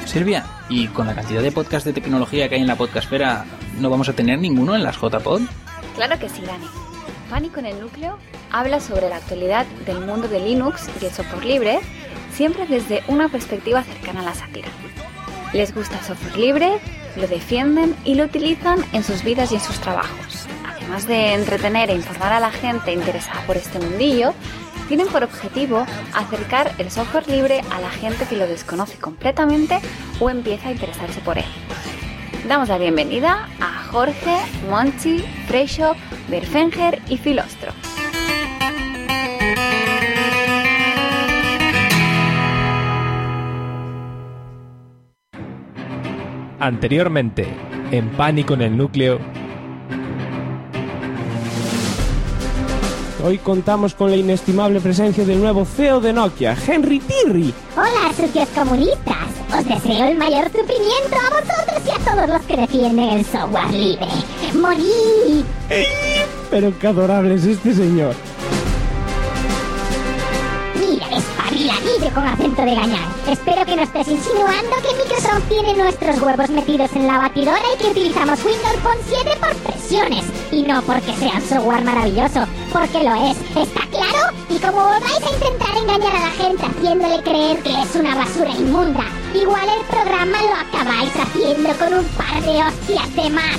Silvia, ¿y con la cantidad de podcasts de tecnología que hay en la podcastfera, no vamos a tener ninguno en las JPod? Claro que sí, Dani. Pánico en el Núcleo habla sobre la actualidad del mundo de Linux y el software libre, siempre desde una perspectiva cercana a la sátira. Les gusta el software libre, lo defienden y lo utilizan en sus vidas y en sus trabajos. Además de entretener e informar a la gente interesada por este mundillo, tienen por objetivo acercar el software libre a la gente que lo desconoce completamente o empieza a interesarse por él. Damos la bienvenida a Jorge, Monchi, Freixo, Berfenger y Filostro. Anteriormente, en Pánico en el Núcleo. Hoy contamos con la inestimable presencia del nuevo CEO de Nokia, Henry Tirri. Hola, sucios comunistas. Os deseo el mayor sufrimiento a vosotros y a todos los que defienden el software libre. ¡Morid! Pero qué adorable es este señor. Mira, espabiladillo con acento de gañán. Espero que no estés insinuando que Microsoft tiene nuestros huevos metidos en la batidora y que utilizamos Windows Phone 7 por presiones. Y no porque sea un software maravilloso, porque lo es. ¿Está claro? Y como volváis a intentar engañar a la gente haciéndole creer que es una basura inmunda, igual el programa lo acabáis haciendo con un par de hostias de más.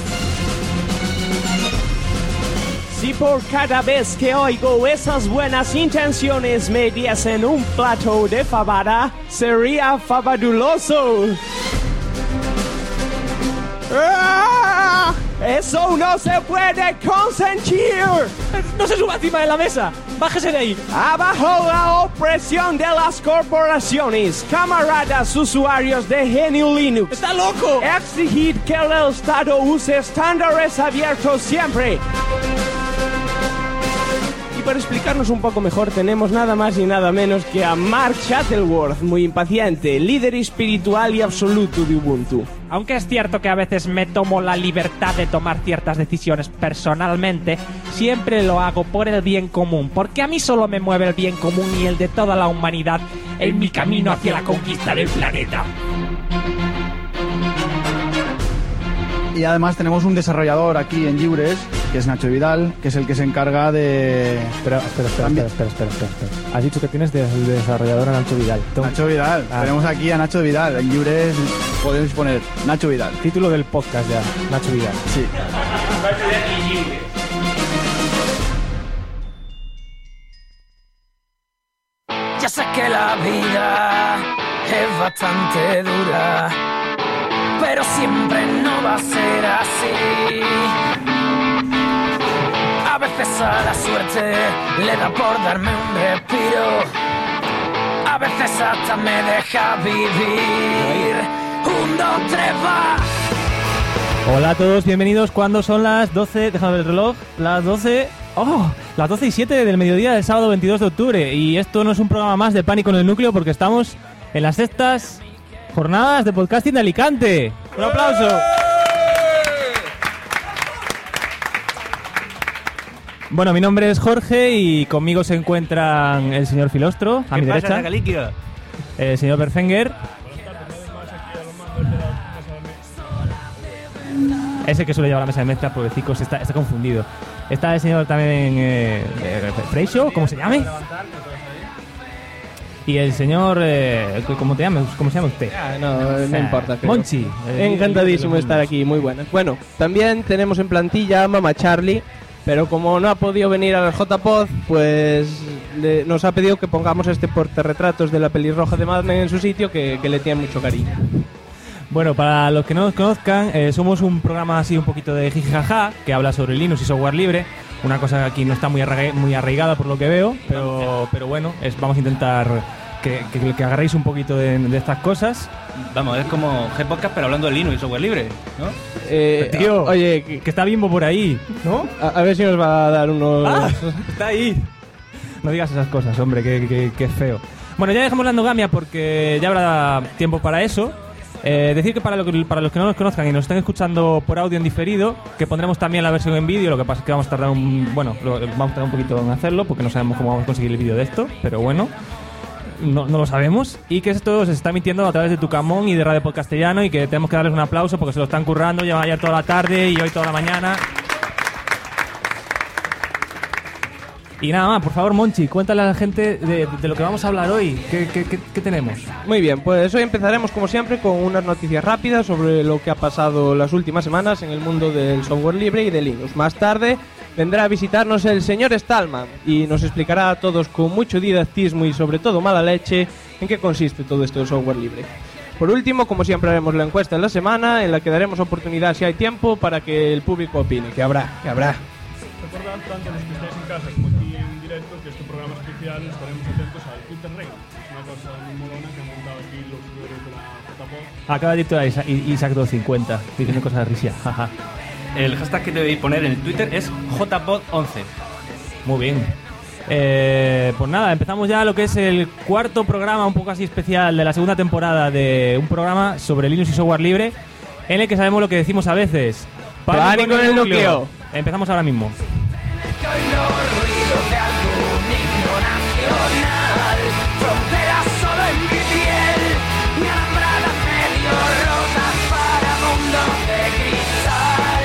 Si por cada vez que oigo esas buenas intenciones me diesen un plato de fabada, sería fabuloso. ¡Ah! ¡Eso no se puede consentir! ¡No se suba encima de la mesa! ¡Bájese de ahí! ¡Abajo la opresión de las corporaciones! Camaradas usuarios de GNU Linux, ¡está loco! Exigid que el Estado use estándares abiertos siempre. Y para explicarnos un poco mejor tenemos nada más y nada menos que a Mark Shuttleworth, muy impaciente, líder espiritual y absoluto de Ubuntu. Aunque es cierto que a veces me tomo la libertad de tomar ciertas decisiones personalmente, siempre lo hago por el bien común, porque a mí solo me mueve el bien común y el de toda la humanidad en mi camino hacia la conquista del planeta. Y además tenemos un desarrollador aquí en Lliures, que es Nacho Vidal, que es el que se encarga de... Espera. Has dicho que tienes de desarrollador a Nacho Vidal. Nacho Vidal. Tenemos aquí a Nacho Vidal. En Lliures podemos poner Nacho Vidal. Título del podcast ya, Nacho Vidal. Sí. Ya sé que la vida es bastante dura, pero siempre no va a ser así. A veces a la suerte le da por darme un respiro, a veces hasta me deja vivir. 1, 2, 3, va. Hola a todos, bienvenidos. ¿Cuándo son las 12? Déjame ver el reloj. Las 12... ¡Oh! Las 12 y 7 del mediodía del sábado 22 de octubre. Y esto no es un programa más de Pánico en el Núcleo porque estamos en las sextas jornadas de podcasting de Alicante. ¡Un aplauso! Bueno, mi nombre es Jorge y conmigo se encuentran el señor Filostro, a mi derecha. El señor Berfenger. Ese que suele llevar la mesa de mezcla, pobrecicos, está confundido. Está el señor también Freixo, ¿cómo se llame? Y el señor... ¿cómo se llama usted? No importa. Creo. Monchi. Encantadísimo de estar aquí, muy buenas. Bueno, también tenemos en plantilla a Mama Charlie, pero como no ha podido venir a la JPod, pues nos ha pedido que pongamos este portarretratos de la pelirroja de Mad Men en su sitio, que le tiene mucho cariño. Bueno, para los que no nos conozcan, somos un programa así un poquito de jijijaja, que habla sobre Linux y software libre. Una cosa que aquí no está muy arraigada por lo que veo, pero bueno, vamos a intentar que agarréis un poquito de estas cosas. Vamos, es como G-Podcast pero hablando de Linux y software libre, ¿no? Tío, oye, que está Bimbo por ahí, ¿no? A ver si nos va a dar unos... ¡Ah! Está ahí. No digas esas cosas, hombre, que feo. Bueno, ya dejamos la endogamia porque ya habrá tiempo para eso. Decir que para los que no nos conozcan y nos estén escuchando por audio en diferido, que pondremos también la versión en vídeo. Lo que pasa es que vamos a tardar vamos a tardar un poquito en hacerlo porque no sabemos cómo vamos a conseguir el vídeo de esto, pero bueno. no lo sabemos, y que esto se está emitiendo a través de Tucamón y de Radio Podcastellano, y que tenemos que darles un aplauso porque se lo están currando, llevan ya toda la tarde y hoy toda la mañana. Y nada más, por favor, Monchi, cuéntale a la gente de lo que vamos a hablar hoy. ¿Qué tenemos? Muy bien, pues hoy empezaremos como siempre con unas noticias rápidas sobre lo que ha pasado las últimas semanas en el mundo del software libre y de Linux. Más tarde vendrá a visitarnos el señor Stallman y nos explicará a todos con mucho didactismo y sobre todo mala leche en qué consiste todo esto del software libre. Por último, como siempre, haremos la encuesta en la semana en la que daremos oportunidad, si hay tiempo, para que el público opine, que habrá. Recordad tanto los que estáis en casa como aquí en directo que este programa especial estaremos atentos al Twitter Rey. Es una cosa muy molona que han montado aquí los seguidores de la JPod. Acaba de ir Isaac250 diciendo cosas de risa. Jaja. El hashtag que debéis poner en el Twitter es JPod11. Muy bien. Pues nada, empezamos ya lo que es el cuarto programa un poco así especial de la segunda temporada de un programa sobre Linux y software libre, en el que sabemos lo que decimos a veces. ¡Pánico en el núcleo! Empezamos ahora mismo. Fronteras solo en mi piel, mi alambrada medio rota para mundos de cristal.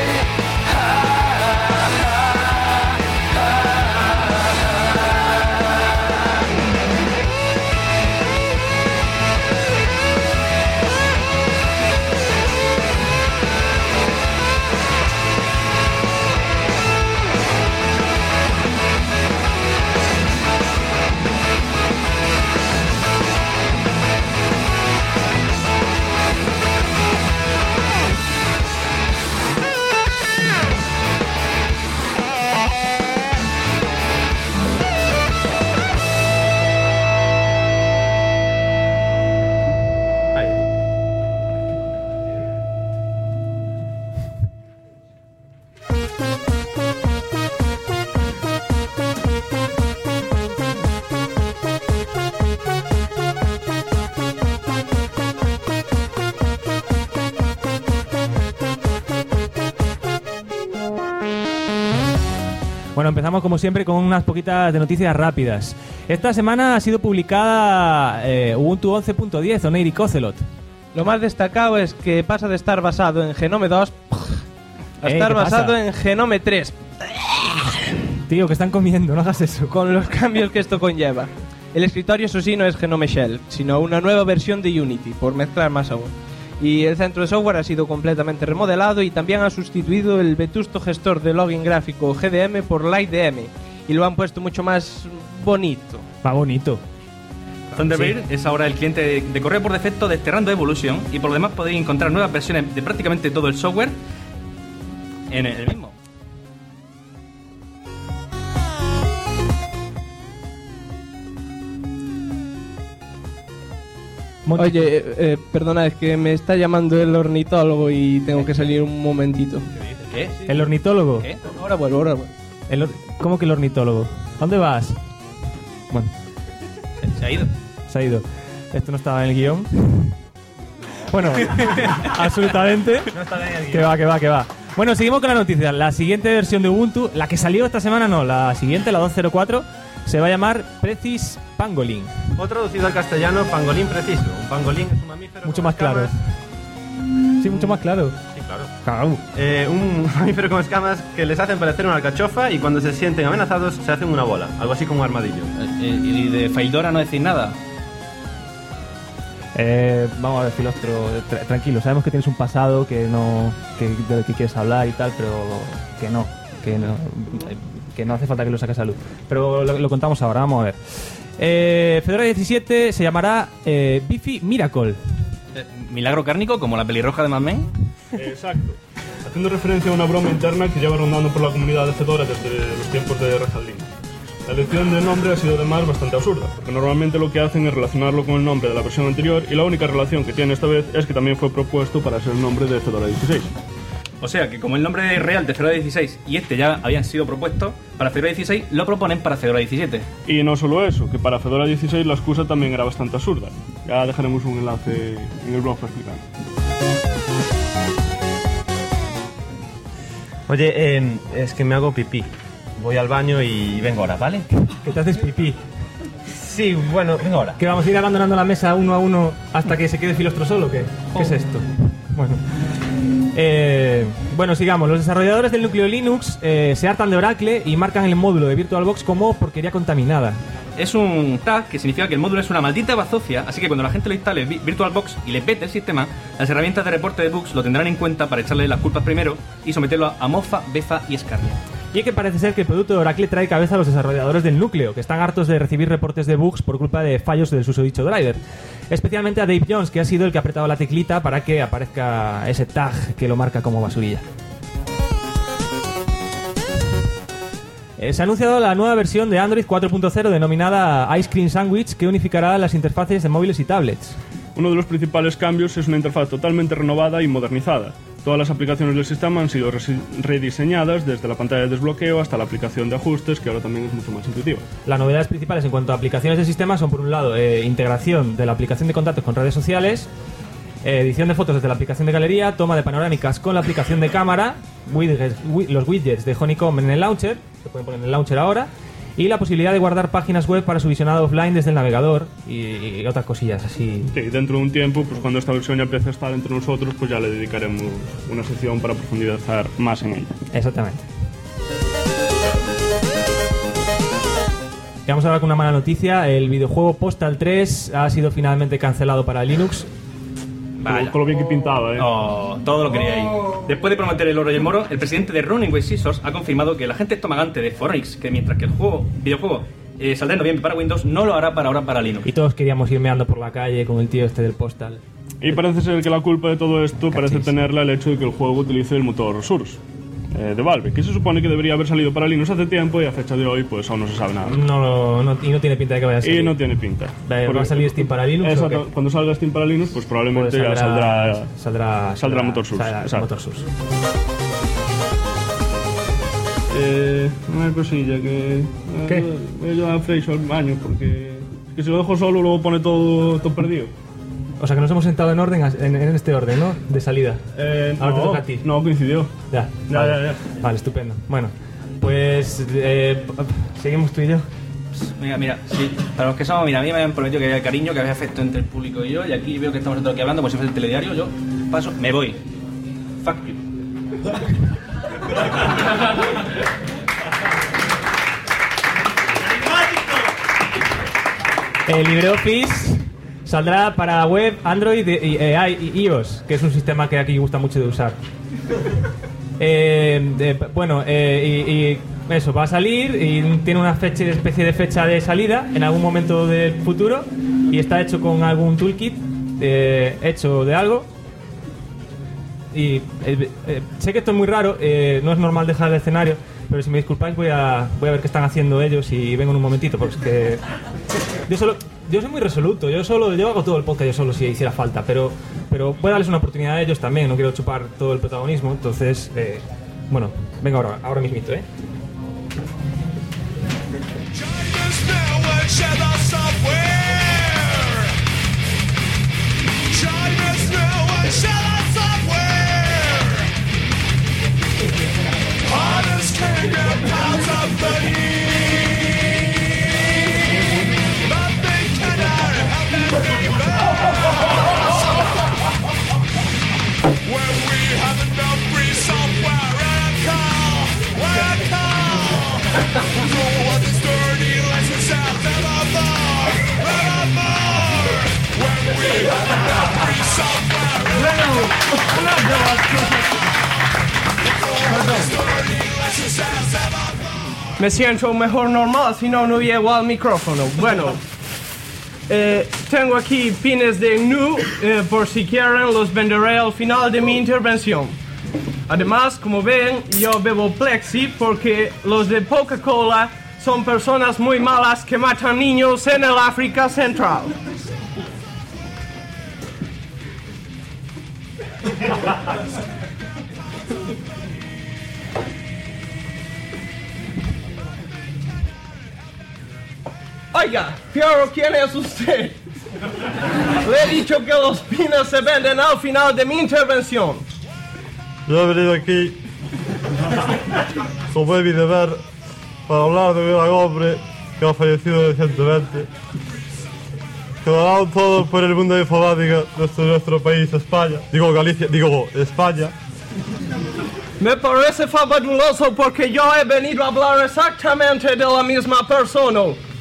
Bueno, empezamos como siempre con unas poquitas de noticias rápidas. Esta semana ha sido publicada Ubuntu 11.10 o Neirik Ocelot. Lo más destacado es que pasa de estar basado en Genome 2 a estar basado en Genome 3. Tío, que están comiendo, no hagas eso. Con los cambios que esto conlleva. El escritorio, eso sí, no es Genome Shell, sino una nueva versión de Unity, por mezclar más aún. Y el centro de software ha sido completamente remodelado y también ha sustituido el vetusto gestor de login gráfico GDM por LightDM y lo han puesto mucho más bonito. Más bonito. Thunderbird es ahora el cliente de correo por defecto de este Random Evolution, y por lo demás podéis encontrar nuevas versiones de prácticamente todo el software en el mismo. Oye, perdona, es que me está llamando el ornitólogo y tengo que salir un momentito. ¿Qué? ¿El ornitólogo? ¿Qué? Ahora vuelvo. ¿Cómo que el ornitólogo? ¿A dónde vas? Bueno, Se ha ido. se ha ido. Esto no estaba en el guión. Bueno, absolutamente. No está en el guión. Que va. Bueno, seguimos con la noticia. La siguiente versión de Ubuntu, la que salió esta semana, no, la siguiente, la 2.04, se va a llamar Precis Pangolin. O traducido al castellano, pangolín preciso. Un pangolín es un mamífero. Mucho con más claro. escamas. Sí, mucho más claro. Sí, claro. Claro. Un mamífero con escamas que les hacen parecer una alcachofa y cuando se sienten amenazados se hacen una bola. Algo así como un armadillo. ¿Y de Faildora no decís nada? Vamos a ver, Filostro, tranquilo, sabemos que tienes un pasado que no del que quieres hablar y tal, pero que no hace falta que lo saques a luz. Pero lo contamos ahora, vamos a ver. Fedora 17 se llamará Bifi Miracle. ¿Milagro cárnico como la pelirroja de Mad Men? Exacto. Haciendo referencia a una broma interna que lleva rondando por la comunidad de Fedora desde los tiempos de Red Hat Linux. La elección del nombre ha sido además bastante absurda, porque normalmente lo que hacen es relacionarlo con el nombre de la versión anterior y la única relación que tiene esta vez es que también fue propuesto para ser el nombre de Fedora 16. O sea que como el nombre real de Fedora 16 y este ya habían sido propuestos para Fedora 16, lo proponen para Fedora 17. Y no solo eso, que para Fedora 16 la excusa también era bastante absurda. Ya dejaremos un enlace en el blog para explicar. Oye, es que me hago pipí. Voy al baño y vengo ahora, ¿vale? Que te haces pipí. Sí, bueno, venga ahora. ¿Que vamos a ir abandonando la mesa uno a uno hasta que se quede Filostro solo? ¿Qué es esto? Bueno, sigamos. Los desarrolladores del núcleo Linux se hartan de Oracle y marcan el módulo de VirtualBox como porquería contaminada. Es un tag que significa que el módulo es una maldita bazofia, así que cuando la gente lo instale VirtualBox y le pete el sistema, las herramientas de reporte de bugs lo tendrán en cuenta para echarle las culpas primero y someterlo a mofa, befa y escarnio. Y es que parece ser que el producto de Oracle trae cabeza a los desarrolladores del núcleo, que están hartos de recibir reportes de bugs por culpa de fallos del susodicho driver. Especialmente a Dave Jones, que ha sido el que ha apretado la teclita para que aparezca ese tag que lo marca como basurilla. Se ha anunciado la nueva versión de Android 4.0 denominada Ice Cream Sandwich, que unificará las interfaces de móviles y tablets. Uno de los principales cambios es una interfaz totalmente renovada y modernizada. Todas las aplicaciones del sistema han sido rediseñadas desde la pantalla de desbloqueo hasta la aplicación de ajustes, que ahora también es mucho más intuitiva. Las novedades principales en cuanto a aplicaciones del sistema son, por un lado, integración de la aplicación de contactos con redes sociales, edición de fotos desde la aplicación de galería, toma de panorámicas con la aplicación de cámara, los widgets de Honeycomb en el launcher, se pueden poner en el launcher ahora, y la posibilidad de guardar páginas web para su visionado offline desde el navegador y otras cosillas así. Sí, dentro de un tiempo, pues cuando esta versión ya empiece a estar entre nosotros, pues ya le dedicaremos una sección para profundizar más en ella. Exactamente. Y vamos ahora con una mala noticia. El videojuego Postal 3 ha sido finalmente cancelado para Linux. Vaya. Con lo bien que pintaba, Oh, todo lo quería ahí. Después de prometer el oro y el moro, el presidente de Running With Scissors ha confirmado que el agente estomagante de Phoenix, que mientras que el videojuego saldrá en noviembre para Windows, no lo hará para ahora para Linux. Y todos queríamos ir meando por la calle con el tío este del Postal. Y parece ser que la culpa de todo esto parece tenerla el hecho de que el juego utilice el motor Source de Valve, que se supone que debería haber salido para Linux hace tiempo y a fecha de hoy pues aún no se sabe nada. Y no tiene pinta de que vaya a salir. Y no tiene pinta. ¿Va a salir Steam para Linux? Exacto, cuando salga Steam para Linux pues probablemente pues ya saldrá motor Source. Motor Source. Una cosilla que... ¿Qué? Voy a ayudar a Freixo al baño porque que si lo dejo solo luego pone todo perdido. O sea que nos hemos sentado en orden, en este orden, ¿no? De salida. Ahora te toca a ti. No, coincidió. Ya. Vale, estupendo. Bueno, pues seguimos tú y yo. Mira, sí. Para los que somos, mira, a mí me habían prometido que había cariño, que había afecto entre el público y yo, y aquí veo que estamos todos aquí hablando, pues si fuese el telediario, yo paso, me voy. Fuck you. El LibreOffice saldrá para web, Android y iOS, que es un sistema que aquí gusta mucho de usar. Y eso, va a salir y tiene una especie de fecha de salida en algún momento del futuro y está hecho con algún toolkit hecho de algo. Y sé que esto es muy raro, no es normal dejar el escenario, pero si me disculpáis voy a ver qué están haciendo ellos y vengo en un momentito, porque es que yo soy muy resoluto, yo hago todo el podcast yo solo si hiciera falta, pero voy a darles una oportunidad a ellos también, no quiero chupar todo el protagonismo, entonces bueno, venga ahora mismito, Me siento mejor normal, si no, no llego al micrófono. Bueno, tengo aquí pines de GNU, por si quieren los venderé al final de mi intervención. Además, como ven, yo bebo Plexi porque los de Coca-Cola son personas muy malas que matan niños en el África Central. Oiga, pero ¿quién es usted? Le he dicho que los pines se venden al final de mi intervención. Yo he venido aquí, como he de ver, para hablar de un gran hombre que ha fallecido recientemente, que lo ha dado todo por el mundo de informática de nuestro país, España. España. Me parece fabuloso porque yo he venido a hablar exactamente de la misma persona.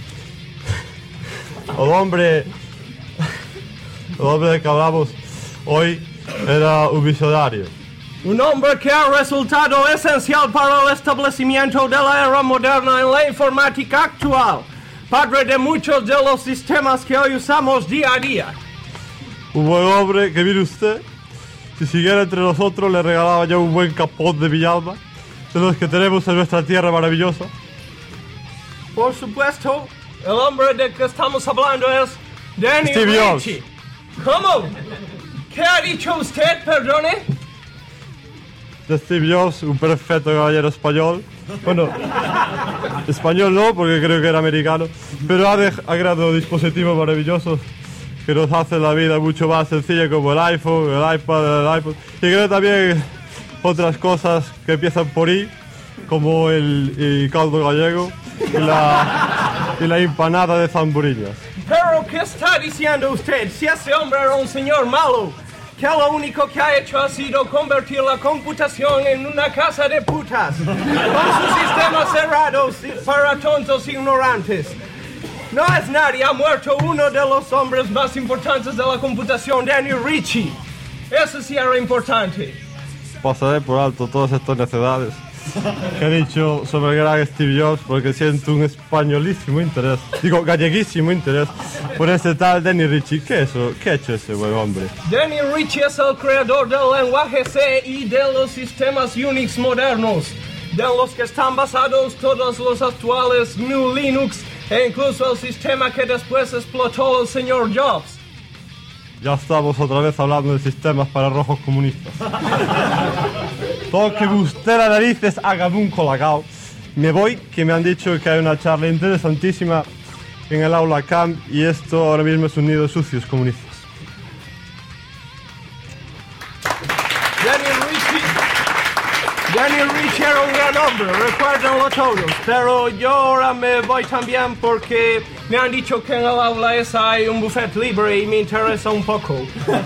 El hombre del que hablamos hoy era un visionario. Un hombre que ha resultado esencial para el establecimiento de la era moderna en la informática actual. Padre de muchos de los sistemas que hoy usamos día a día. Un buen hombre que, mire usted, si siguiera entre nosotros le regalaba ya un buen capón de Villalba, de los que tenemos en nuestra tierra maravillosa. Por supuesto, el hombre de que estamos hablando es Danny Steve Jobs. Ritchie. ¿Cómo? ¿Qué ha dicho usted, perdone? De Steve Jobs, un perfecto caballero español. Bueno, español no, porque creo que era americano, pero ha creado dispositivos maravillosos que nos hacen la vida mucho más sencilla, como el iPhone, el iPad, el iPod. Y creo también otras cosas que empiezan por I, como el caldo gallego y la empanada de zamburiñas. ¿Pero qué está diciendo usted? Si ese hombre era un señor malo, que lo único que ha hecho ha sido convertir la computación en una casa de putas, con sus sistemas cerrados para tontos ignorantes. No es nadie, ha muerto uno de los hombres más importantes de la computación, Danny Ritchie. Eso sí era importante. Pasaré por alto todas estas necedades que he dicho sobre el gran Steve Jobs, porque siento un españolísimo interés, galleguísimo interés por ese tal Danny Ritchie. ¿Qué ha hecho ese buen hombre? Danny Ritchie es el creador del lenguaje C y de los sistemas Unix modernos, de los que están basados todos los actuales GNU Linux e incluso el sistema que después explotó el señor Jobs. Ya estamos otra vez hablando de sistemas para rojos comunistas. Toque usted las narices, hágame un colacao. Me voy, que me han dicho que hay una charla interesantísima en el aula Camp y esto ahora mismo es un nido de sucios comunistas. Danny Ritchie era un gran hombre, recuérdenlo todos, pero yo ahora me voy también porque me han dicho que en el aula esa hay un buffet libre y me interesa un poco.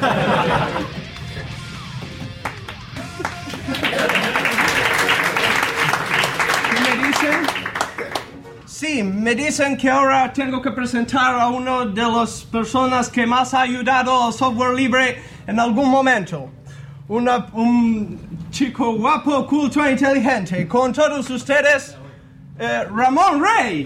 Sí, me dicen que ahora tengo que presentar a uno de las personas que más ha ayudado al software libre en algún momento. Un chico guapo, culto e inteligente. Con todos ustedes, Ramón Rey.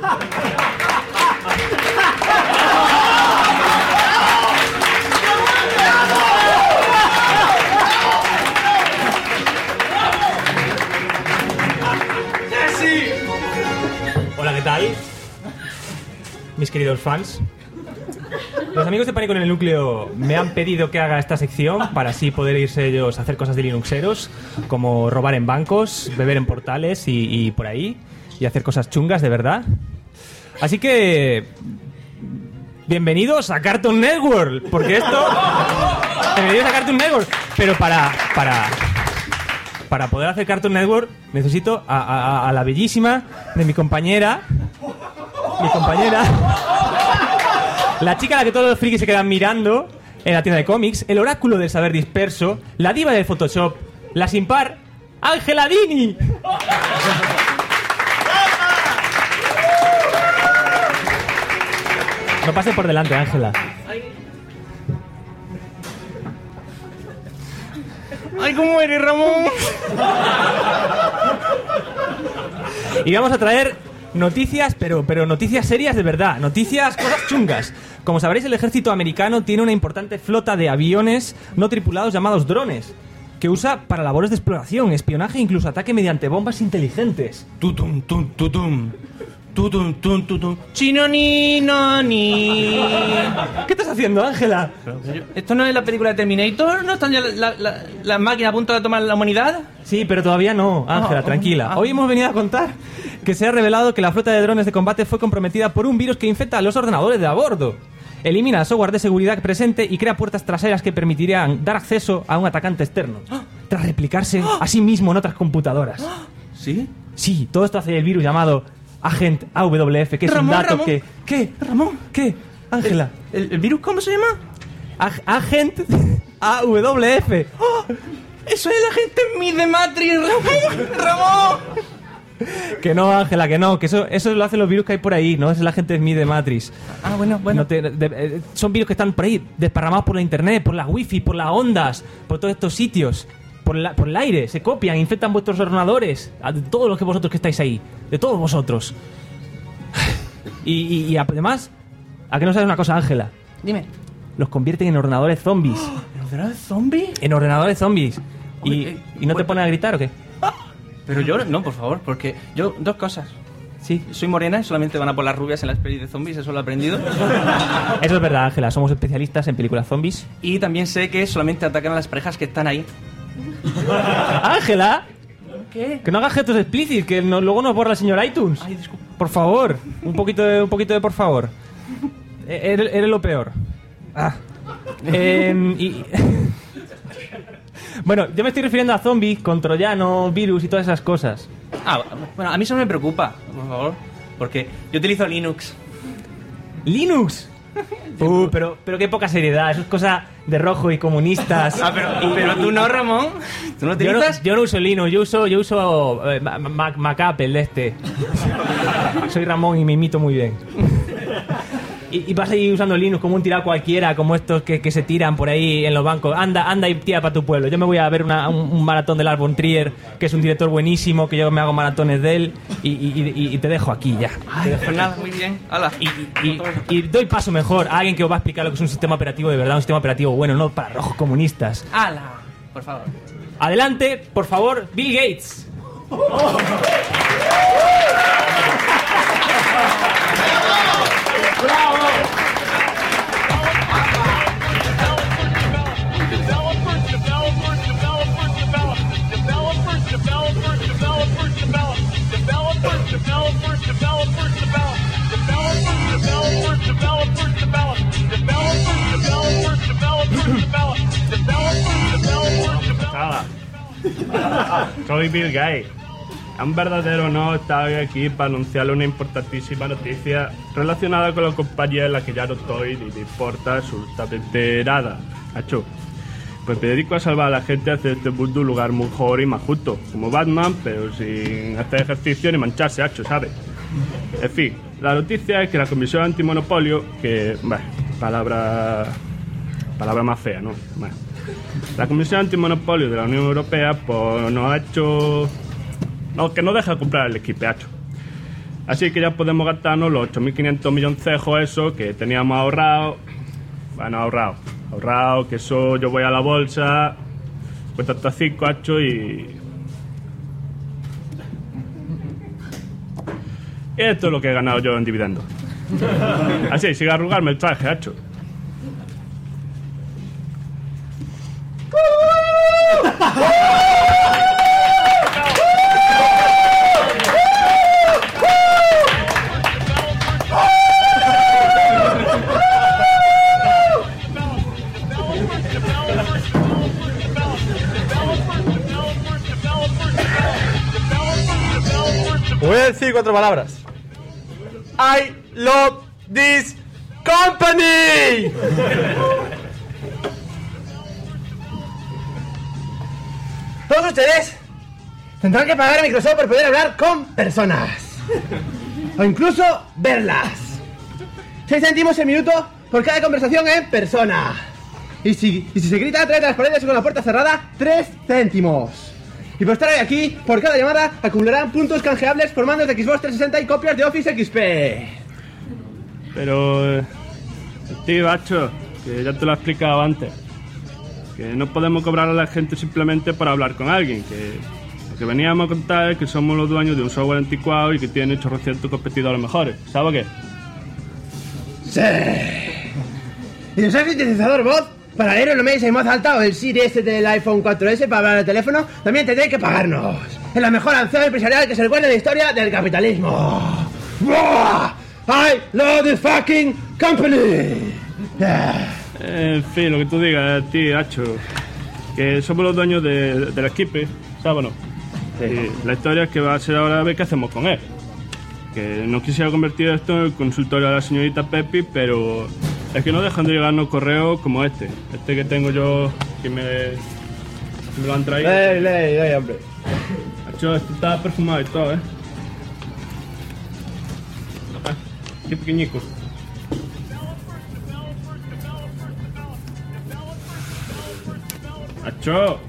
Hola, ¿qué tal? Mis queridos fans. Los amigos de Pánico en el Núcleo me han pedido que haga esta sección para así poder irse ellos a hacer cosas de linuxeros, como robar en bancos, beber en portales y por ahí, y hacer cosas chungas de verdad. Así que... bienvenidos a Cartoon Network, porque esto... bienvenidos a Cartoon Network, pero para poder hacer Cartoon Network necesito a la bellísima de mi compañera... la chica a la que todos los frikis se quedan mirando en la tienda de cómics, el oráculo del saber disperso, la diva del Photoshop, la sin par, Ángela Dini. No pase por delante, Ángela. ¡Ay, cómo eres, Ramón! Y vamos a traer noticias, pero noticias serias de verdad, noticias, cosas chungas. Como sabréis, el ejército americano tiene una importante flota de aviones no tripulados llamados drones, que usa para labores de exploración, espionaje e incluso ataque mediante bombas inteligentes. Tutum, tum, tutum. Tutum, tum, tutum. Chino ni no ni. ¿Qué estás haciendo, Ángela? ¿Esto no es la película de Terminator? ¿No están ya las máquinas a punto de tomar la humanidad? Sí, pero todavía no, Ángela, tranquila. Hoy hemos venido a contar que se ha revelado que la flota de drones de combate fue comprometida por un virus que infecta a los ordenadores de a bordo. Elimina el software de seguridad presente y crea puertas traseras que permitirían dar acceso a un atacante externo, tras replicarse a sí mismo en otras computadoras. ¿Sí? Sí, todo esto hace el virus llamado Agent AWF, que es un dato que... ¿Qué? Ramón. ¿Qué? Ángela. ¿El virus cómo se llama? Agent AWF. ¡Oh! ¡Eso es el agente Smith de Matrix! ¡Ramón! Que no, Ángela, que no. Que eso lo hacen los virus que hay por ahí. No es el agente Smith de Matrix. Ah, bueno. Son virus que están por ahí, desparramados por la internet, por las wifi, por las ondas, por todos estos sitios. Por el aire, se copian, infectan vuestros ordenadores, de todos los que vosotros que estáis ahí, de todos vosotros. Y además, ¿a qué no sabes una cosa, Ángela? Dime. Los convierten en ordenadores zombies. ¿En ordenadores zombies? En ordenadores zombies. ¿Y no te pones a gritar o qué? Pero yo, no, por favor, porque yo, dos cosas. Sí. Soy morena y solamente van a por las rubias en las pelis de zombies, eso lo he aprendido. Eso es verdad, Ángela, somos especialistas en películas zombies. Y también sé que solamente atacan a las parejas que están ahí. Ángela, ¿qué? Que no hagas gestos explícitos, que luego nos borra el señor iTunes. Ay, disculpa. Por favor, un poquito de por favor. Eres lo peor. Bueno, yo me estoy refiriendo a zombies con troyanos, virus y todas esas cosas. Bueno, a mí eso no me preocupa, por favor, porque yo utilizo Linux. ¿Linux? Pero qué poca seriedad, eso es cosa de rojo y comunistas. Pero tú no, Ramón. ¿Tú no utilizas? Yo no uso Linux, yo uso Mac Apple de este. Soy Ramón y me imito muy bien. Y vas a ir usando Linux como un tirado cualquiera, como estos que se tiran por ahí en los bancos. Anda y tira para tu pueblo. Yo me voy a ver un maratón de Lars von Trier, que es un director buenísimo, que yo me hago maratones de él, y te dejo aquí ya. Pues nada, muy bien. Hala. Y doy paso mejor a alguien que os va a explicar lo que es un sistema operativo de verdad, un sistema operativo bueno, no para rojos comunistas. ¡Hala! Por favor. Adelante, por favor, Bill Gates. ¡Bravo! Soy Bill Gates. Es un verdadero honor estar hoy aquí para anunciarle una importantísima noticia relacionada con la compañía en la que ya no estoy ni me importa absolutamente nada. Hacho, pues me dedico a salvar a la gente, a hacer este mundo un lugar mejor y más justo, como Batman, pero sin hacer ejercicio ni mancharse, hacho, ¿sabes? En fin, la noticia es que la Comisión Antimonopolio, que, bueno, palabra más fea, ¿no? Bueno, la Comisión Antimonopolio de la Unión Europea, pues nos ha hecho... No, que no deja de comprar el equipacho. Así que ya podemos gastarnos los 8.500 milloncejos eso que teníamos ahorrado. Bueno, ahorrado, que eso yo voy a la bolsa, cuesta hasta 5 hacho y esto es lo que he ganado yo en dividendos. Así, sigue a arrugarme el traje, hacho. Voy a decir 4 palabras. I love this company. Todos ustedes tendrán que pagar a Microsoft por poder hablar con personas. O incluso verlas. 6 céntimos el minuto por cada conversación en persona. Y si se grita a través de las paredes o con la puerta cerrada, 3 céntimos. Y por estar hoy aquí, por cada llamada, acumularán puntos canjeables por mandos de Xbox 360 y copias de Office XP. Pero... tío, hacho, que ya te lo he explicado antes. Que no podemos cobrar a la gente simplemente por hablar con alguien. Que lo que veníamos a contar es que somos los dueños de un software anticuado y que tiene 800 competidores mejores. ¿Sabes qué? Sí. ¿Y usar sintetizador voz? Para leer el Omeis en voz alta o el Siri S del iPhone 4S para hablar al teléfono, también tendréis que pagarnos. Es la mejor acción empresarial que se recuerda en la historia del capitalismo. I love the fucking company. En fin, lo que tú digas, tío, hacho. Que somos los dueños del equipo, ¿sabes o no? Sí. Y la historia es que va a ser ahora a ver qué hacemos con él. que no quisiera convertir esto en el consultorio de la señorita Pepi, pero es que no dejan de llegarnos correos como este que tengo yo, que me lo han traído. Ley, hombre. Macho, este está perfumado y todo, Qué pequeñico. Macho.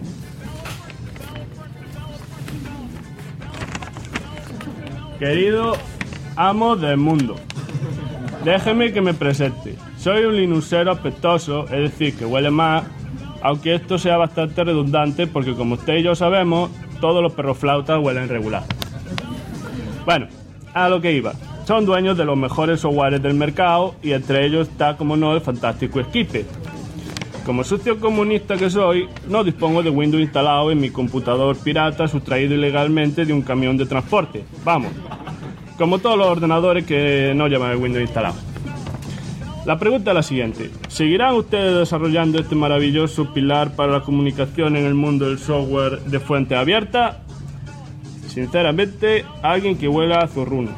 Querido amo del mundo, déjeme que me presente. Soy un linuxero apetoso, es decir, que huele mal, aunque esto sea bastante redundante porque como usted y yo sabemos, todos los perroflautas huelen regular. Bueno, a lo que iba. Son dueños de los mejores softwares del mercado y entre ellos está, como no, el fantástico Skype. Como sucio comunista que soy, no dispongo de Windows instalado en mi computador pirata sustraído ilegalmente de un camión de transporte. Vamos, como todos los ordenadores que no llevan el Windows instalado. La pregunta es la siguiente. ¿Seguirán ustedes desarrollando este maravilloso pilar para la comunicación en el mundo del software de fuente abierta? Sinceramente, alguien que huela a zorruno.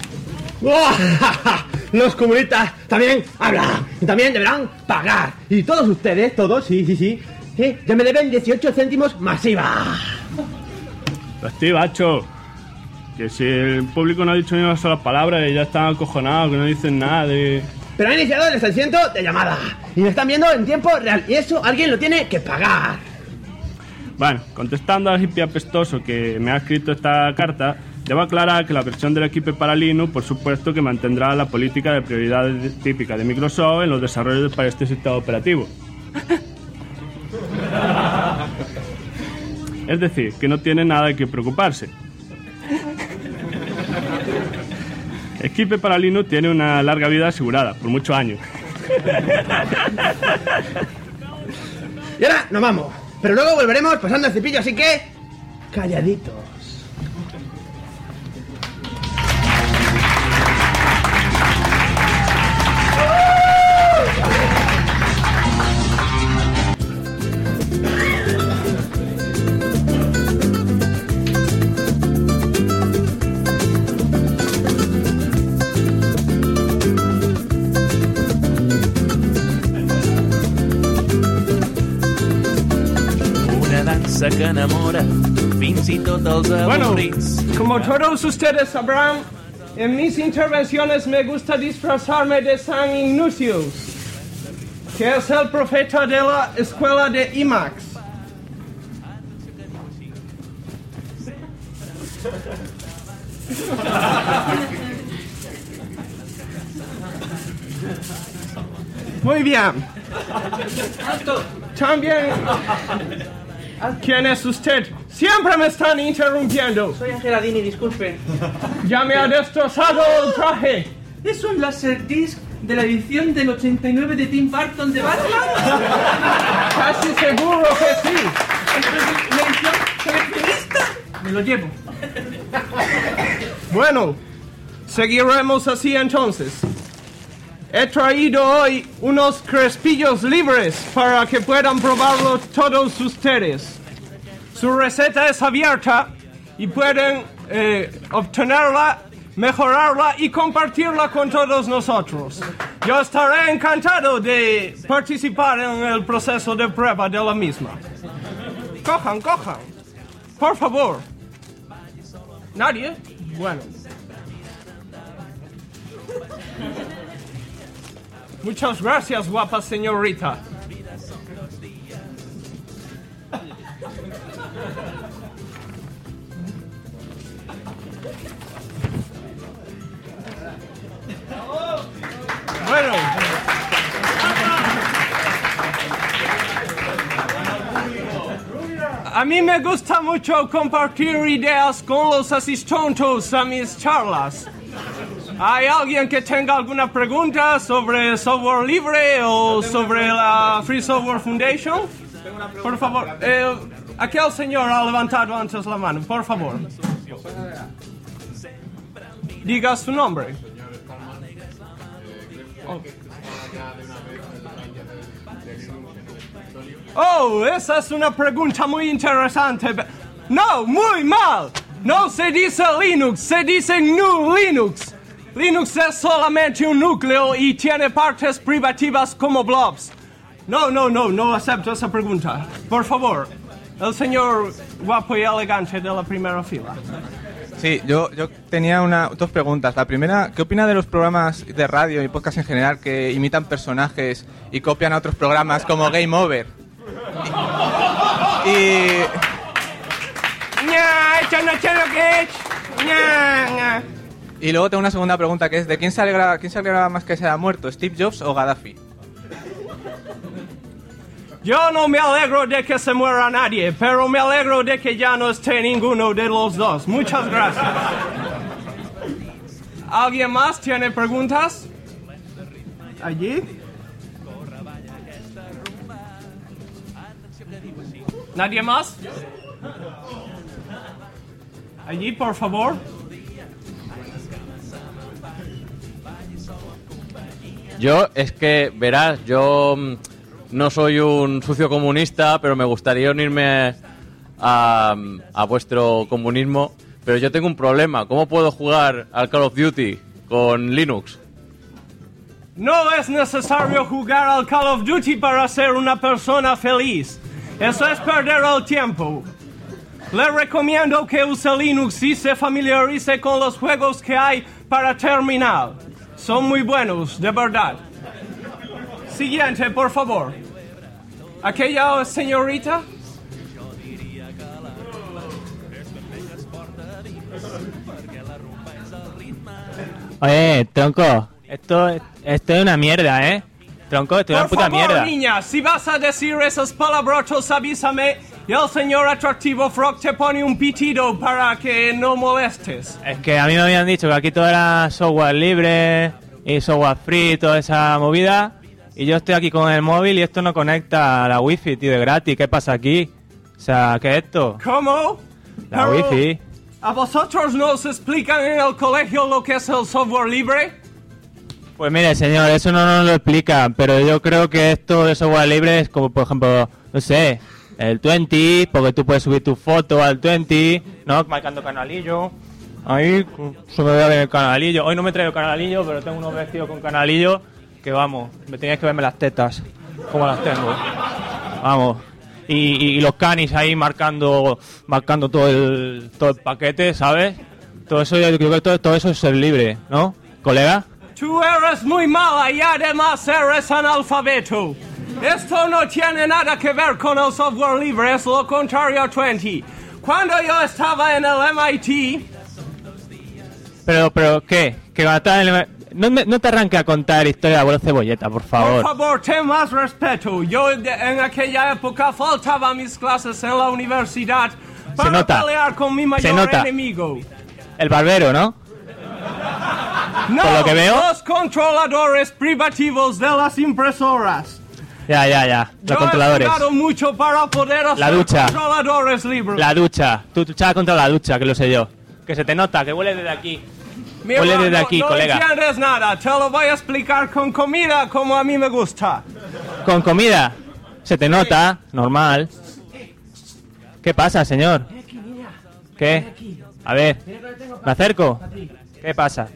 Los comunistas también hablan y también deberán pagar. Y todos ustedes, todos, sí, ya me deben 18 céntimos masiva. Hostia, bacho. Que si el público no ha dicho ni una sola palabra y ya están acojonados, que no dicen nada de... Pero han iniciado el asiento de llamada y me están viendo en tiempo real y eso alguien lo tiene que pagar. Bueno, contestando al hippie apestoso que me ha escrito esta carta, debo aclarar que la versión del equipo para Linux, por supuesto, que mantendrá la política de prioridades típica de Microsoft en los desarrollos para este sistema operativo. Es decir, que no tiene nada de que preocuparse. Esquipe para Linux tiene una larga vida asegurada, por muchos años. Y ahora nos vamos, pero luego volveremos pasando el cepillo, así que... calladitos. Que enamora fins i tot els avorrits. Como todos ustedes sabrán, en mis intervenciones me gusta disfrazarme de San Ignacius, que es el profeta de la escuela de IMAX. Muy bien. También... ¿Quién es usted? Siempre me están interrumpiendo. Soy Angeladini, disculpe. Ya me ha destrozado el traje. ¿Es un Laserdisc de la edición del 89 de Tim Burton de Batman? Casi seguro que sí. ¿La edición coleccionista? Me lo llevo. Bueno, seguiremos así entonces. He traído hoy unos crespillos libres para que puedan probarlo todos ustedes. Su receta es abierta y pueden obtenerla, mejorarla y compartirla con todos nosotros. Yo estaré encantado de participar en el proceso de prueba de la misma. Cojan. Por favor. ¿Nadie? Bueno. Muchas gracias, guapa señorita. Bueno. A mí me gusta mucho compartir ideas con los asistentes a mis charlas. ¿Hay alguien que tenga alguna pregunta sobre software libre o sobre la Free Software Foundation? Por favor, aquel señor ha levantado antes la mano, por favor. Diga su nombre. Oh, esa es una pregunta muy interesante. No, muy mal. No se dice Linux, se dice GNU Linux. Linux es solamente un núcleo y tiene partes privativas como blobs. No acepto esa pregunta. Por favor, el señor guapo y elegante de la primera fila. Sí, yo tenía dos preguntas. La primera, ¿qué opina de los programas de radio y podcast en general que imitan personajes y copian a otros programas como Game Over? Y luego tengo una segunda pregunta que es ¿de quién se alegra más que se haya muerto? ¿Steve Jobs o Gaddafi? Yo no me alegro de que se muera nadie, pero me alegro de que ya no esté ninguno de los dos. Muchas gracias. ¿Alguien más tiene preguntas? ¿Allí? ¿Nadie más? Allí, por favor. Yo, es que, verás, yo no soy un sucio comunista, pero me gustaría unirme a vuestro comunismo. Pero yo tengo un problema. ¿Cómo puedo jugar al Call of Duty con Linux? No es necesario jugar al Call of Duty para ser una persona feliz. Eso es perder el tiempo. Le recomiendo que use Linux y se familiarice con los juegos que hay para terminal. Son muy buenos, de verdad. Siguiente, por favor. Aquella señorita. Oye, tronco, esto es una mierda, ¿eh? Tronco, esto es una puta mierda. Por favor, niña, si vas a decir esas palabrotas, avísame y el señor atractivo Frog te pone un pitido para que no molestes. Es que a mí me habían dicho que aquí todo era software libre y software free, toda esa movida. Y yo estoy aquí con el móvil y esto no conecta a la wifi, tío, de gratis. ¿Qué pasa aquí? O sea, ¿qué es esto? ¿Cómo? La wifi. ¿A vosotros no os explican en el colegio lo que es el software libre? Pues mire, señor, eso no nos lo explican, pero yo creo que esto de software libre es como, por ejemplo, no sé, el 20, porque tú puedes subir tu foto al 20, ¿no? Marcando canalillo. Ahí se me ve a ver el canalillo. Hoy no me traigo canalillo, pero tengo unos vestidos con canalillo que, vamos, me teníais que verme las tetas, como las tengo. Vamos. Y los canis ahí marcando todo el paquete, ¿sabes? Todo eso, yo creo que todo eso es ser libre, ¿no, colega? Tú eres muy mala y además eres analfabeto. Esto no tiene nada que ver con el software libre, es lo contrario a 20. Cuando yo estaba en el MIT... Pero, ¿qué? Que no te arranque a contar historia de abuelo Cebolleta, por favor. Por favor, ten más respeto. Yo en aquella época faltaba a mis clases en la universidad para pelear con mi mayor enemigo. El barbero, ¿no? No, por lo que veo, los controladores privativos de las impresoras. Ya, los controladores. Yo he estudiado mucho para poder hacer la ducha. Controladores libres. La ducha, tú luchas contra la ducha, que lo sé yo. Que se te nota, que huele desde aquí. Mira, huele desde aquí, colega. No entiendes nada, te lo voy a explicar con comida como a mí me gusta. ¿Con comida? Se te nota, normal. ¿Qué pasa, señor? ¿Qué? A ver, ¿me acerco? ¿Qué pasa?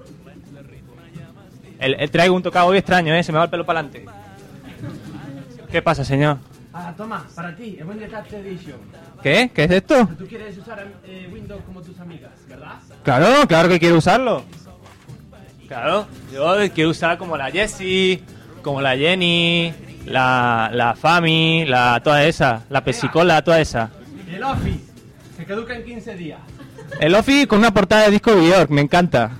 Traigo un tocado hoy extraño, se me va el pelo para adelante. ¿Qué pasa, señor? Toma, para ti, el Windows Touch Edition. ¿Qué? ¿Qué es esto? Tú quieres usar Windows como tus amigas, ¿verdad? Claro que quiero usarlo. Claro, yo quiero usar como la Jessie, como la Jenny, la Fami, toda esa, la Pesicola, toda esa. Y el Office, que caduca en 15 días. El Office con una portada de disco de Björk, me encanta.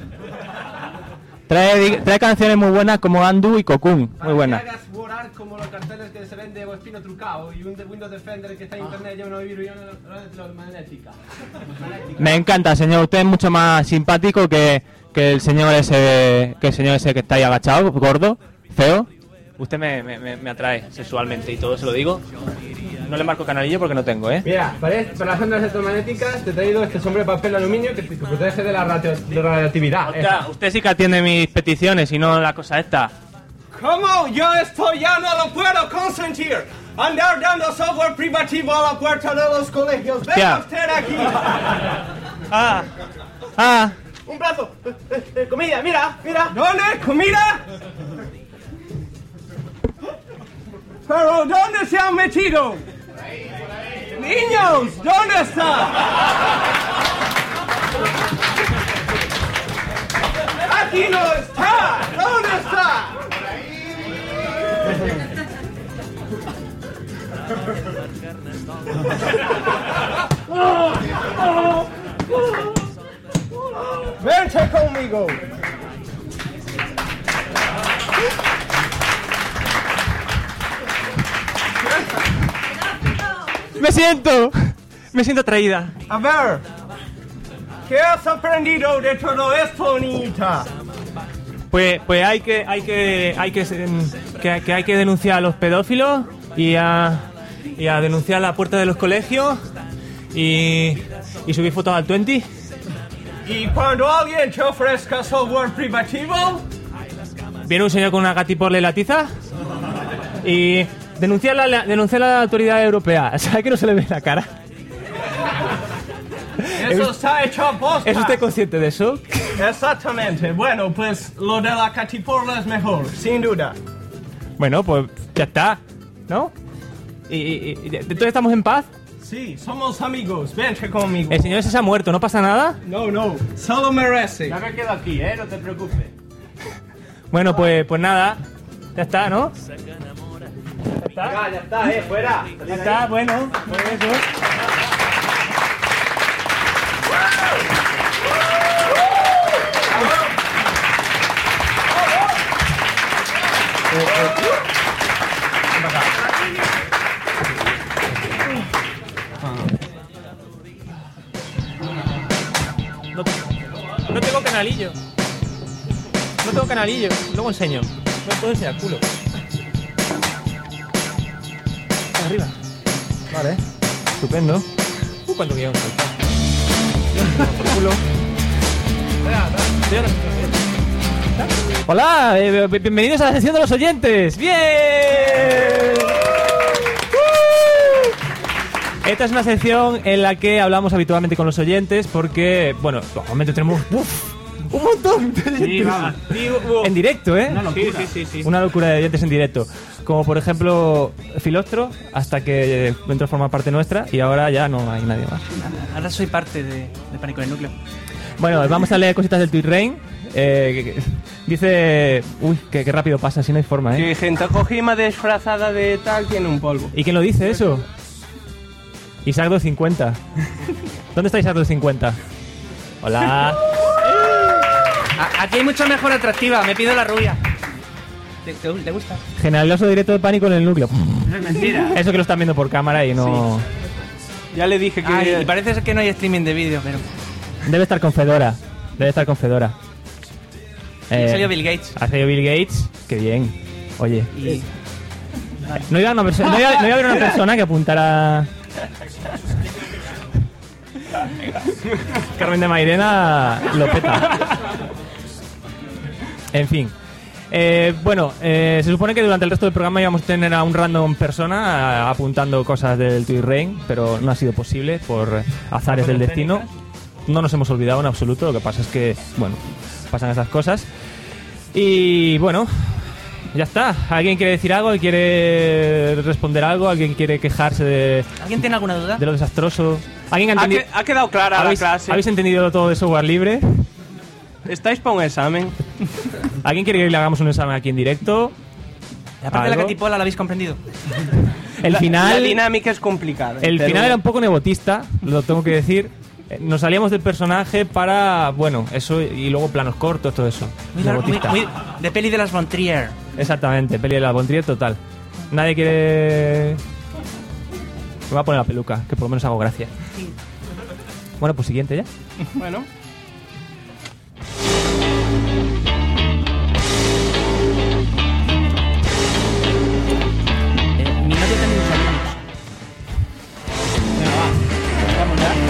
Trae canciones muy buenas como Andu y Cocoon, muy buenas. Para que hagas volar como los carteles que se vende o espino trucado y un Windows Defender que está en internet lleva una virus y una magnética. Me encanta, señor. Usted es mucho más simpático que el señor ese que está ahí agachado, gordo, feo. Usted me atrae sexualmente y todo se lo digo. No le marco canalillo porque no tengo, ¿eh? Mira, para las ondas electromagnéticas te he traído este sobre de papel aluminio que te protege de la radioactividad. Usted sí que atiende mis peticiones y no la cosa esta. ¿Cómo? Yo esto ya no lo puedo consentir. Andar dando software privativo a la puerta de los colegios. Venga usted aquí. Un plato. Comida, mira. ¿Dónde? ¿Comida? ¿Pero dónde se han metido? Niños, ¿dónde está? Aquí no está. ¿Dónde está? Vente conmigo. Me siento atraída. A ver, ¿qué has aprendido de todo esto, niñita? Pues hay que denunciar a los pedófilos y a denunciar la puerta de los colegios y subir fotos al 20. ¿Y cuando alguien te ofrezca software privativo? Viene un señor con una gatiporle y la tiza y denunciar a la autoridad europea. ¿Sabe que no se le ve la cara? Eso está hecho a posta. ¿Es usted consciente de eso? Exactamente. Bueno, pues lo de la gatiporla es mejor, sin duda. Bueno, pues ya está, ¿no? ¿Y entonces estamos en paz? Sí, somos amigos. Vente conmigo. El señor ese se ha muerto, ¿no pasa nada? No, solo merece. Ya me quedo aquí, no te preocupes. Bueno, pues nada. Ya está, ¿no? Ya está, fuera. Ya está, bueno, pues eso. No tengo canalillo. No tengo canalillo. Luego enseño. No puedo enseñar culo. Arriba. Vale. Estupendo. ¿Cuánto que llevo saltar? Por culo. Hola, bienvenidos a la sesión de los oyentes. ¡Bien! Esta es una sección en la que hablamos habitualmente con los oyentes porque, bueno, actualmente tenemos un montón de oyentes en directo, ¿eh? Una locura. Sí. Una locura de oyentes en directo. Como por ejemplo Filostro, hasta que entró a formar parte nuestra y ahora ya no hay nadie más. Ahora soy parte de Pánico en el Núcleo. Bueno, vamos a leer cositas del TweetRain. Dice... Uy, qué rápido pasa, si no hay forma, ¿eh? Que gente Kojima disfrazada de tal tiene un polvo. ¿Y quién lo dice eso? Isaac250. ¿Dónde está Isaac250? Hola. Aquí hay mucho mejor atractiva, me pido la rubia. ¿Te gusta? Generaloso directo de Pánico en el Núcleo. Es mentira. Eso que lo están viendo por cámara y no... Sí. Ya le dije que... y parece ser que no hay streaming de vídeo, pero... Debe estar con Fedora. Ha salido Bill Gates. Ha salido Bill Gates. Qué bien. Oye. No iba a haber una persona que apuntara... Carmen de Mairena lo peta. En fin. Se supone que durante el resto del programa íbamos a tener a un random persona apuntando cosas del TweetRain, pero no ha sido posible por azares del destino. No nos hemos olvidado en absoluto, lo que pasa es que, bueno, pasan esas cosas. Y bueno, ya está. ¿Alguien quiere decir algo? ¿Alguien quiere responder algo? ¿Alguien quiere quejarse de... ¿Alguien tiene alguna duda? De lo desastroso? ¿Alguien ha entendido? Ha quedado clara la clase. ¿Habéis entendido todo de software libre? ¿Estáis para un examen? ¿Alguien quiere que le hagamos un examen aquí en directo? La parte de la catipola la habéis comprendido. El final... La dinámica es complicada. El final era un poco nebotista, lo tengo que decir. Nos salíamos del personaje para, bueno, eso y luego planos cortos, todo eso. Muy de peli de las Von Trier. Exactamente, peli de las Von Trier total. Nadie quiere... Me voy a poner la peluca, que por lo menos hago gracia. Sí. Bueno, pues siguiente ya. Bueno. Mi novio también salimos. Venga, va. Vamos ya.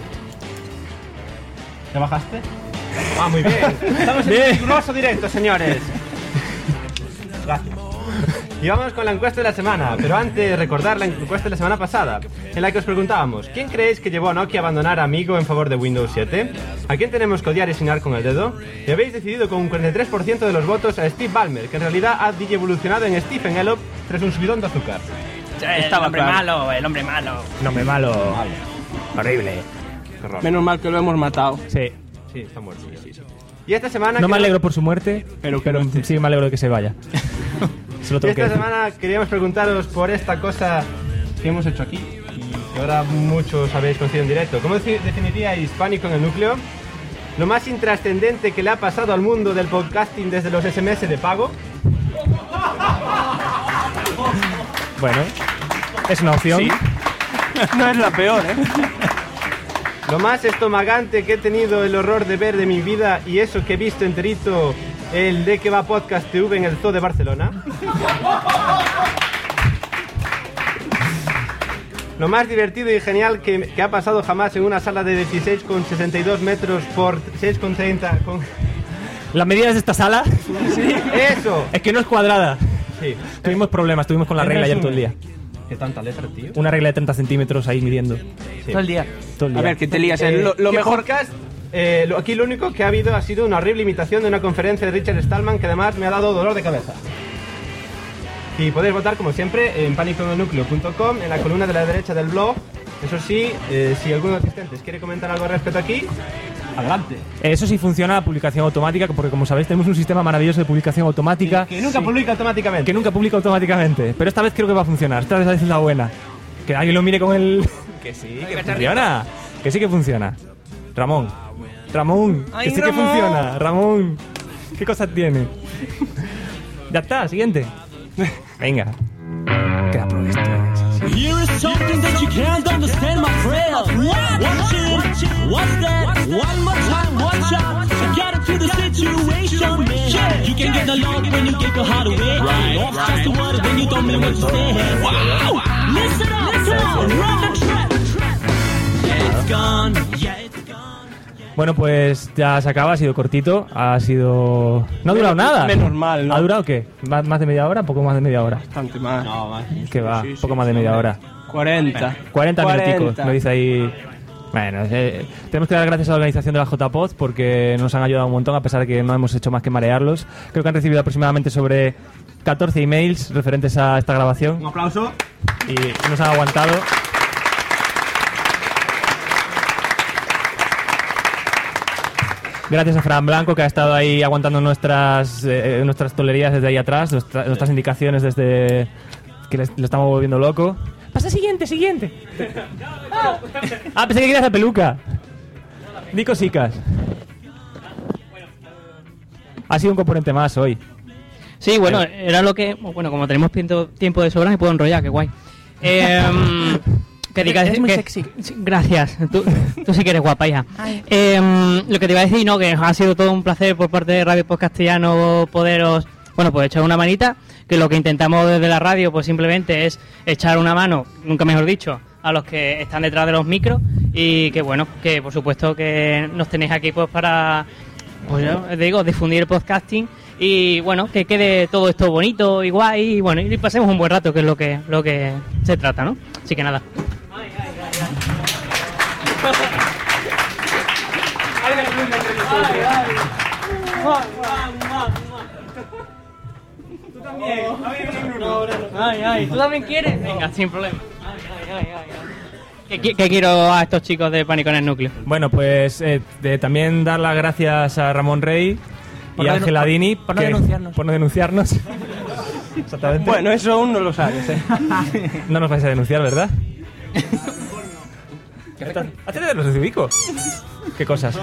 ¿Te bajaste? Ah, muy bien. Estamos en un riguroso directo, señores. Gracias. Y vamos con la encuesta de la semana, pero antes recordar la encuesta de la semana pasada, en la que os preguntábamos: ¿quién creéis que llevó a Nokia a abandonar Amigo en favor de Windows 7? ¿A quién tenemos que odiar y señalar con el dedo? Y habéis decidido con un 43% de los votos a Steve Ballmer, que en realidad ha evolucionado en Stephen Elop tras un subidón de azúcar. El hombre malo, el hombre malo. El hombre malo. Horrible. Menos mal que lo hemos matado. Sí. Sí, está muerto. Sí. Y esta semana... No me alegro por su muerte, pero sí me alegro de que se vaya. Y esta semana queríamos preguntaros por esta cosa que hemos hecho aquí y que ahora muchos habéis conocido en directo. ¿Cómo definiríais Pánico en el Núcleo? Lo más intrascendente que le ha pasado al mundo del podcasting desde los SMS de pago. Bueno, es una opción. Sí. No es la peor, ¿eh? Lo más estomagante que he tenido el horror de ver de mi vida, y eso que he visto enterito, el de que va Podcast TV en el Zoo de Barcelona. Lo más divertido y genial que ha pasado jamás en una sala de 16,62 metros por 6,30 con... ¿Las medidas de esta sala? Sí, eso. Es que no es cuadrada. Sí. Tuvimos problemas con la regla ayer todo el día. ¿Qué tanta letra, tío? Una regla de 30 centímetros ahí midiendo. Sí. Todo el día. Todo el día. A ver, que te lías. Lo mejor... Podcast, aquí lo único que ha habido ha sido una horrible imitación de una conferencia de Richard Stallman, que además me ha dado dolor de cabeza. Y podéis votar, como siempre, en panicoenelnucleo.com, en la columna de la derecha del blog. Eso sí, si alguno de los asistentes quiere comentar algo al respecto aquí, adelante. Eso sí funciona la publicación automática, porque como sabéis tenemos un sistema maravilloso de publicación automática. Que nunca publica automáticamente. Que nunca publica automáticamente. Pero esta vez creo que va a funcionar. Esta vez es la buena. Que alguien lo mire con el... Que sí, que funciona. Que sí que funciona. Ramón, Ay, que sí Ramón. que funciona. Ramón, ¿qué cosas tiene? Ya está, siguiente. Venga. Queda pro esto. Here is something that you can't understand, my friend. What? Watch it. What's that? One more time, watch out. I got into the situation, man. You can get the love when you give your heart away. Right. Just the word when you don't mean what you say. Wow. Listen up, come on, run the track. Yeah, it's gone. Yeah, it's gone. Bueno, pues ya se acaba, ha sido cortito, ha sido... No ha durado nada. Menos mal, ¿no? ¿Ha durado qué? ¿Más de media hora? ¿Poco más de media hora? Bastante más. No, más. Que va, Sí, poco más de media hora. 40. 40 minuticos, me dice ahí... Bueno, tenemos que dar gracias a la organización de la JPod porque nos han ayudado un montón, a pesar de que no hemos hecho más que marearlos. Creo que han recibido aproximadamente sobre 14 emails referentes a esta grabación. Un aplauso. Y nos han aguantado. Gracias a Fran Blanco, que ha estado ahí aguantando nuestras tolerías desde ahí atrás, nuestras indicaciones desde que le estamos volviendo loco. Pasa siguiente. Pensé que querías la peluca. Di cosicas. Ha sido un componente más hoy. Sí, bueno, era lo que... Bueno, como tenemos tiempo de sobra, me puedo enrollar, qué guay. Que diga, eres muy que, sexy. Gracias, tú sí que eres guapa, hija. Lo que te iba a decir, ¿no? Que ha sido todo un placer por parte de Radio Podcastiano poderos, bueno, pues echar una manita, que lo que intentamos desde la radio pues simplemente es echar una mano, nunca mejor dicho, a los que están detrás de los micros y que bueno, que por supuesto que nos tenéis aquí pues para, pues yo digo, difundir el podcasting y bueno, que quede todo esto bonito y guay y bueno, y pasemos un buen rato, que es lo que se trata, ¿no? Así que nada. Tú también. ¿Tú también quieres? Venga, sin problema. ¿Qué quiero a estos chicos de Pánico en el Núcleo? Bueno, pues también dar las gracias a Ramón Rey y a Ángela Dini por no denunciarnos. Por no denunciarnos. Exactamente. Bueno, eso aún no lo sabes, ¿eh? No nos vais a denunciar, ¿verdad? ¿Hacete de los de Ubico? ¿Qué cosas?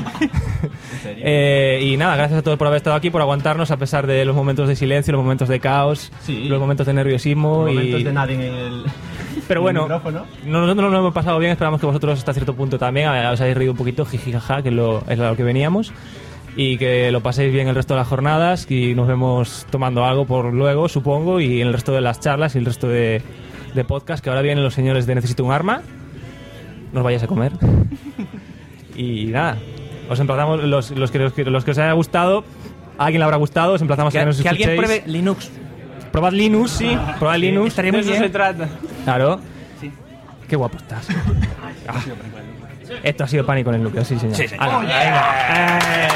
Y nada, gracias a todos por haber estado aquí, por aguantarnos a pesar de los momentos de silencio, los momentos de caos, los momentos de nerviosismo. Los momentos de nadie en el... Pero bueno, micrófono. nosotros nos lo hemos pasado bien, esperamos que vosotros hasta cierto punto también os hayáis reído un poquito, jijijaja, que es a lo que veníamos, y que lo paséis bien el resto de las jornadas y nos vemos tomando algo por luego, supongo, y en el resto de las charlas y el resto de podcast, que ahora vienen los señores de Necesito un Arma. No os vayáis a comer. Y nada, os emplazamos, los que os haya gustado, a alguien le habrá gustado, os emplazamos a que nos escuchéis. Que alguien pruebe Linux. probad Linux, sí. Probad Linux. Estaría muy de eso bien. se trata. Claro. Qué guapo estás. Esto ha sido Pánico en el Núcleo, sí, señor. Sí, señor. Ala, venga.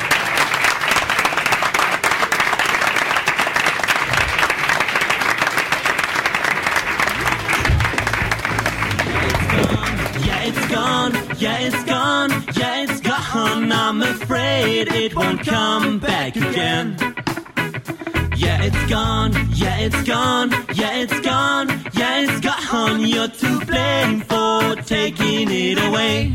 Yeah, it's gone, yeah, it's gone, yeah, it's gone. I'm afraid it won't come back again. Yeah, it's gone, yeah, it's gone, yeah, it's gone, yeah, it's gone. You're to blame for taking it away.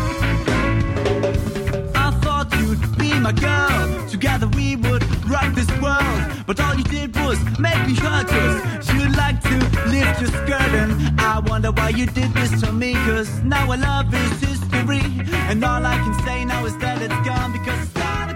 I thought you'd be my girl, together we would rock this world. But all you did was make me hurt, 'cause you like to lift your skirt. And I wonder why you did this to me, 'cause now our love is history. And all I can say now is that it's gone, because it's gone.